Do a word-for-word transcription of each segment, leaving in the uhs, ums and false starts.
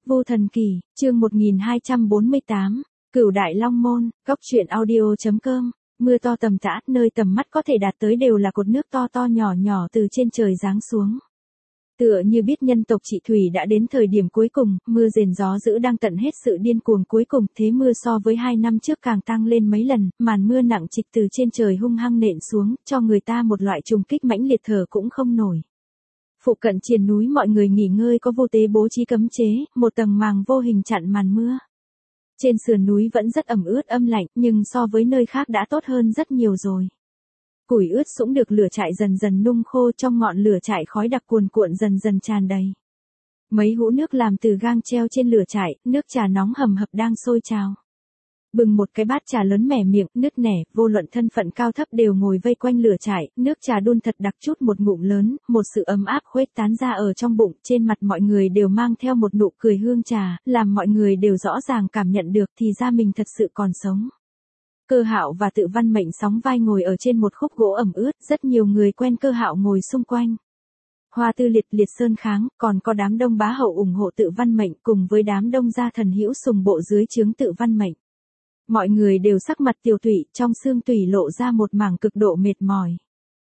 Vô Thần Kỳ, chương một nghìn hai trăm bốn mươi tám, Cửu Đại Long Môn, góc truyện audio chấm com. Mưa to tầm tã, nơi tầm mắt có thể đạt tới đều là cột nước to to nhỏ nhỏ từ trên trời giáng xuống. Tựa như biết nhân tộc Trị Thủy đã đến thời điểm cuối cùng, mưa rền gió dữ đang tận hết sự điên cuồng cuối cùng, thế mưa so với hai năm trước càng tăng lên mấy lần, màn mưa nặng trịch từ trên trời hung hăng nện xuống, cho người ta một loại trùng kích mãnh liệt thở cũng không nổi. Phụ cận triền núi mọi người nghỉ ngơi có vô tế bố trí cấm chế, một tầng màng vô hình chặn màn mưa. Trên sườn núi vẫn rất ẩm ướt âm lạnh, nhưng so với nơi khác đã tốt hơn rất nhiều rồi. Củi ướt sũng được lửa trại dần dần nung khô, trong ngọn lửa trại khói đặc cuồn cuộn dần dần tràn đầy. Mấy hũ nước làm từ gang treo trên lửa trại, nước trà nóng hầm hập đang sôi trào. Bừng một cái bát trà lớn mẻ miệng, nứt nẻ, vô luận thân phận cao thấp đều ngồi vây quanh lửa trại, nước trà đun thật đặc chút một ngụm lớn, một sự ấm áp khuếch tán ra ở trong bụng, trên mặt mọi người đều mang theo một nụ cười hương trà, làm mọi người đều rõ ràng cảm nhận được thì ra mình thật sự còn sống. Cơ Hạo và Tự Văn Mệnh sóng vai ngồi ở trên một khúc gỗ ẩm ướt, rất nhiều người quen Cơ Hạo ngồi xung quanh. Hoa Tư Liệt, Liệt Sơn Kháng, còn có đám đông bá hậu ủng hộ Tự Văn Mệnh cùng với đám đông gia thần hữu sùng bộ dưới trướng Tự Văn Mệnh. Mọi người đều sắc mặt tiều tụy, trong xương tủy lộ ra một mảng cực độ mệt mỏi.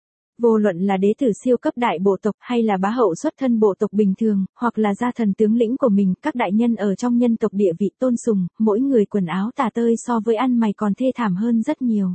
Vô luận là đế tử siêu cấp đại bộ tộc hay là bá hậu xuất thân bộ tộc bình thường, hoặc là gia thần tướng lĩnh của mình, các đại nhân ở trong nhân tộc địa vị tôn sùng, mỗi người quần áo tả tơi so với ăn mày còn thê thảm hơn rất nhiều.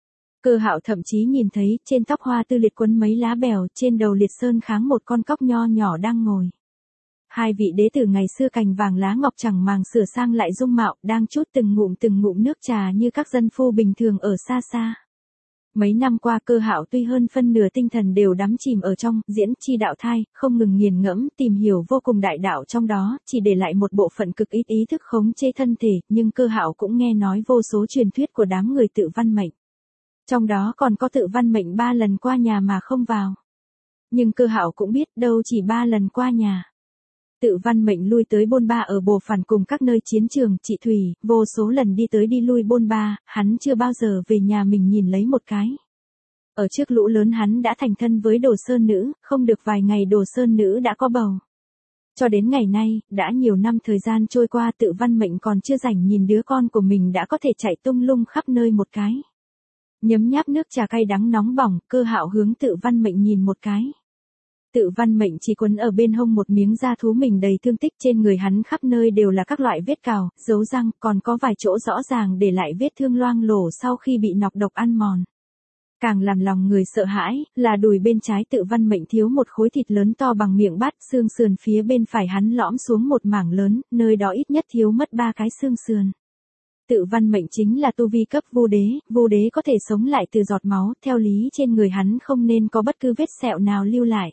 Cơ Hạo thậm chí nhìn thấy, trên tóc Hoa Tư Liệt quấn mấy lá bèo, trên đầu Liệt Sơn Kháng một con cóc nho nhỏ đang ngồi. Hai vị đế tử ngày xưa cành vàng lá ngọc chẳng màng sửa sang lại dung mạo, đang chút từng ngụm từng ngụm nước trà như các dân phu bình thường ở xa xa. Mấy năm qua Cơ Hạo tuy hơn phân nửa tinh thần đều đắm chìm ở trong diễn chi đạo thai, không ngừng nghiền ngẫm, tìm hiểu vô cùng đại đạo trong đó, chỉ để lại một bộ phận cực ít ý thức khống chế thân thể, nhưng Cơ Hạo cũng nghe nói vô số truyền thuyết của đám người Tự Văn Mệnh. Trong đó còn có Tự Văn Mệnh ba lần qua nhà mà không vào. Nhưng Cơ Hạo cũng biết đâu chỉ ba lần qua nhà. Tự Văn Mệnh lui tới bôn ba ở Bồ Phản cùng các nơi chiến trường, Trị Thủy, vô số lần đi tới đi lui bôn ba, hắn chưa bao giờ về nhà mình nhìn lấy một cái. Ở trước lũ lớn hắn đã thành thân với Đồ Sơn Nữ, không được vài ngày Đồ Sơn Nữ đã có bầu. Cho đến ngày nay, đã nhiều năm thời gian trôi qua Tự Văn Mệnh còn chưa rảnh nhìn đứa con của mình đã có thể chạy tung lung khắp nơi một cái. Nhấm nháp nước trà cay đắng nóng bỏng, Cơ Hạo hướng Tự Văn Mệnh nhìn một cái. Tự Văn Mệnh chỉ quấn ở bên hông một miếng da thú mình đầy thương tích, trên người hắn khắp nơi đều là các loại vết cào, dấu răng, còn có vài chỗ rõ ràng để lại vết thương loang lổ sau khi bị nọc độc ăn mòn. Càng làm lòng người sợ hãi, là đùi bên trái Tự Văn Mệnh thiếu một khối thịt lớn to bằng miệng bát, xương sườn phía bên phải hắn lõm xuống một mảng lớn, nơi đó ít nhất thiếu mất ba cái xương sườn. Tự Văn Mệnh chính là tu vi cấp Vu Đế, Vu Đế có thể sống lại từ giọt máu, theo lý trên người hắn không nên có bất cứ vết sẹo nào lưu lại.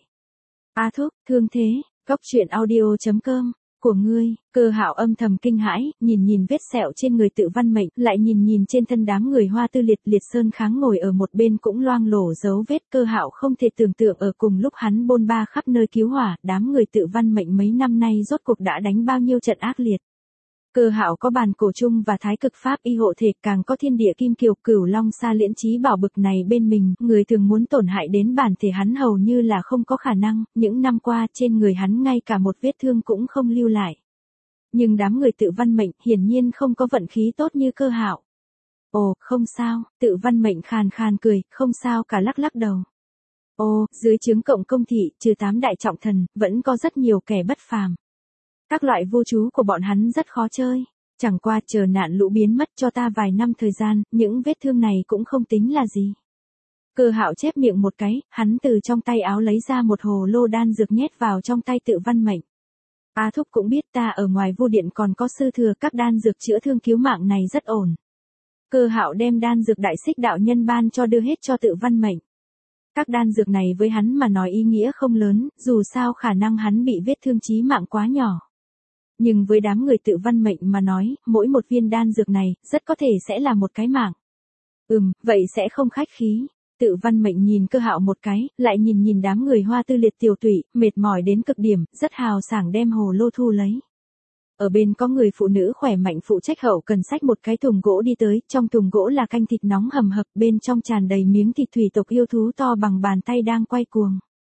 A Thúc, thương thế, góc truyện audio chấm com, của ngươi. Cơ Hạo âm thầm kinh hãi, nhìn nhìn vết sẹo trên người Tự Văn Mệnh, lại nhìn nhìn trên thân đám người Hoa Tư Liệt, Liệt Sơn Kháng ngồi ở một bên cũng loang lổ dấu vết. Cơ Hạo không thể tưởng tượng ở cùng lúc hắn bôn ba khắp nơi cứu hỏa, đám người Tự Văn Mệnh mấy năm nay rốt cuộc đã đánh bao nhiêu trận ác liệt. Cơ Hạo có bàn cổ chung và thái cực pháp y hộ thể, càng có thiên địa kim kiều, cửu long sa liễn chí bảo bực này bên mình, người thường muốn tổn hại đến bản thể hắn hầu như là không có khả năng, những năm qua trên người hắn ngay cả một vết thương cũng không lưu lại. Nhưng đám người Tự Văn Mệnh hiển nhiên không có vận khí tốt như Cơ Hạo. Ồ, không sao, Tự Văn Mệnh khàn khàn cười, không sao cả lắc lắc đầu. Ồ, dưới trướng cộng công thị, trừ tám đại trọng thần, vẫn có rất nhiều kẻ bất phàm. Các loại vô chú của bọn hắn rất khó chơi, chẳng qua chờ nạn lũ biến mất cho ta vài năm thời gian, những vết thương này cũng không tính là gì. Cơ Hạo chép miệng một cái, hắn từ trong tay áo lấy ra một hồ lô đan dược nhét vào trong tay Tự Văn Mệnh. A Thúc cũng biết ta ở ngoài Vu Điện còn có sư thừa, các đan dược chữa thương cứu mạng này rất ổn. Cơ Hạo đem đan dược đại xích đạo nhân ban cho đưa hết cho Tự Văn Mệnh. Các đan dược này với hắn mà nói ý nghĩa không lớn, dù sao khả năng hắn bị vết thương chí mạng quá nhỏ. Nhưng với đám người Tự Văn Mệnh mà nói, mỗi một viên đan dược này, rất có thể sẽ là một cái mạng. Ừm, vậy sẽ không khách khí. Tự Văn Mệnh nhìn Cơ Hạo một cái, lại nhìn nhìn đám người Hoa Tư Liệt tiểu tụy, mệt mỏi đến cực điểm, rất hào sảng đem hồ lô thu lấy. Ở bên có người phụ nữ khỏe mạnh phụ trách hậu cần xách một cái thùng gỗ đi tới, trong thùng gỗ là canh thịt nóng hầm hập, bên trong tràn đầy miếng thịt thủy tộc yêu thú to bằng bàn tay đang quay cuồng.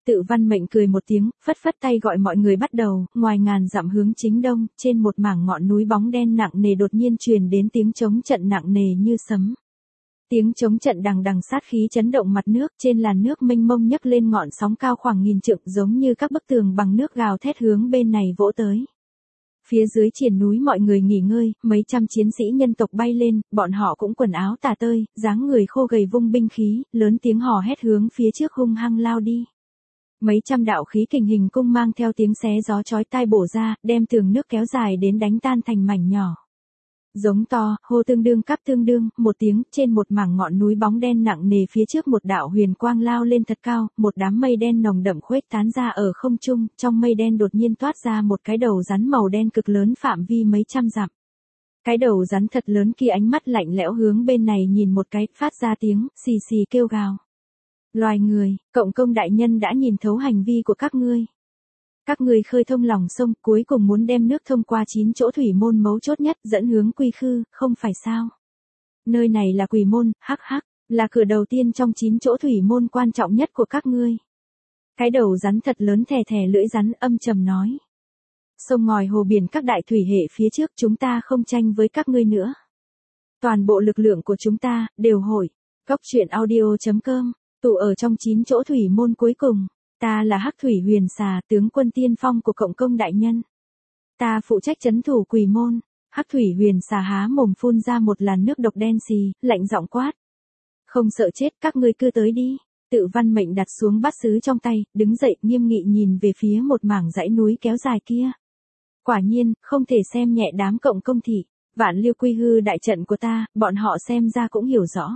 Tự Văn Mệnh cười một tiếng, phất phất tay gọi mọi người bắt đầu, ngoài ngàn dặm hướng chính đông, trên một mảng ngọn núi bóng đen nặng nề đột nhiên truyền đến tiếng trống trận nặng nề như sấm. Tiếng trống trận đằng đằng sát khí chấn động mặt nước, trên làn nước mênh mông nhấc lên ngọn sóng cao khoảng nghìn trượng giống như các bức tường bằng nước gào thét hướng bên này vỗ tới. Phía dưới triển núi mọi người nghỉ ngơi, mấy trăm chiến sĩ nhân tộc bay lên, bọn họ cũng quần áo tả tơi, dáng người khô gầy vung binh khí, lớn tiếng hò hét hướng phía trước hung hăng lao đi. Mấy trăm đạo khí kình hình cung mang theo tiếng xé gió chói tai bổ ra, đem tường nước kéo dài đến đánh tan thành mảnh nhỏ. Giống to, hô tương đương cắp tương đương, một tiếng, trên một mảng ngọn núi bóng đen nặng nề phía trước một đạo huyền quang lao lên thật cao, một đám mây đen nồng đậm khuếch tán ra ở không trung, trong mây đen đột nhiên toát ra một cái đầu rắn màu đen cực lớn phạm vi mấy trăm dặm. Cái đầu rắn thật lớn kia ánh mắt lạnh lẽo hướng bên này nhìn một cái, phát ra tiếng, xì xì kêu gào. Loài người, Cộng Công đại nhân đã nhìn thấu hành vi của các ngươi. Các ngươi khơi thông lòng sông, cuối cùng muốn đem nước thông qua chín chỗ thủy môn mấu chốt nhất, dẫn hướng Quy Khư, không phải sao? Nơi này là Quỷ môn, hắc hắc, là cửa đầu tiên trong chín chỗ thủy môn quan trọng nhất của các ngươi. Cái đầu rắn thật lớn thè thè lưỡi rắn âm trầm nói. Sông ngòi hồ biển các đại thủy hệ phía trước chúng ta không tranh với các ngươi nữa. Toàn bộ lực lượng của chúng ta, đều hội. Cốc truyện audio chấm com, tụ ở trong chín chỗ thủy môn cuối cùng. Ta là Hắc Thủy Huyền Xà, tướng quân tiên phong của Cộng Công đại nhân. Ta phụ trách trấn thủ Quỷ môn. Hắc Thủy Huyền Xà há mồm phun ra một làn nước độc đen xì, lạnh giọng quát. Không sợ chết, các ngươi cứ tới đi. Tự Văn Mệnh đặt xuống bát sứ trong tay, đứng dậy nghiêm nghị nhìn về phía một mảng dãy núi kéo dài kia. Quả nhiên, không thể xem nhẹ đám Cộng Công thị. Vạn Liêu Quy Hư đại trận của ta, bọn họ xem ra cũng hiểu rõ.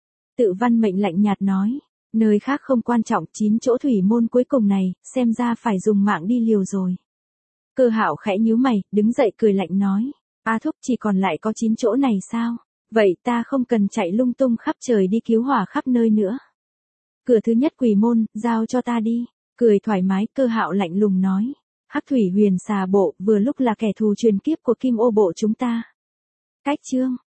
Tự Văn Mệnh lạnh nhạt nói. Nơi khác không quan trọng, chín chỗ thủy môn cuối cùng này, xem ra phải dùng mạng đi liều rồi. Cơ Hạo khẽ nhíu mày, đứng dậy cười lạnh nói. A thúc, chỉ còn lại có chín chỗ này sao? Vậy ta không cần chạy lung tung khắp trời đi cứu hỏa khắp nơi nữa. Cửa thứ nhất Quỷ môn, giao cho ta đi. Cười thoải mái, Cơ Hạo lạnh lùng nói. Hắc Thủy Huyền Xà bộ, vừa lúc là kẻ thù truyền kiếp của Kim Ô bộ chúng ta. Cách chương.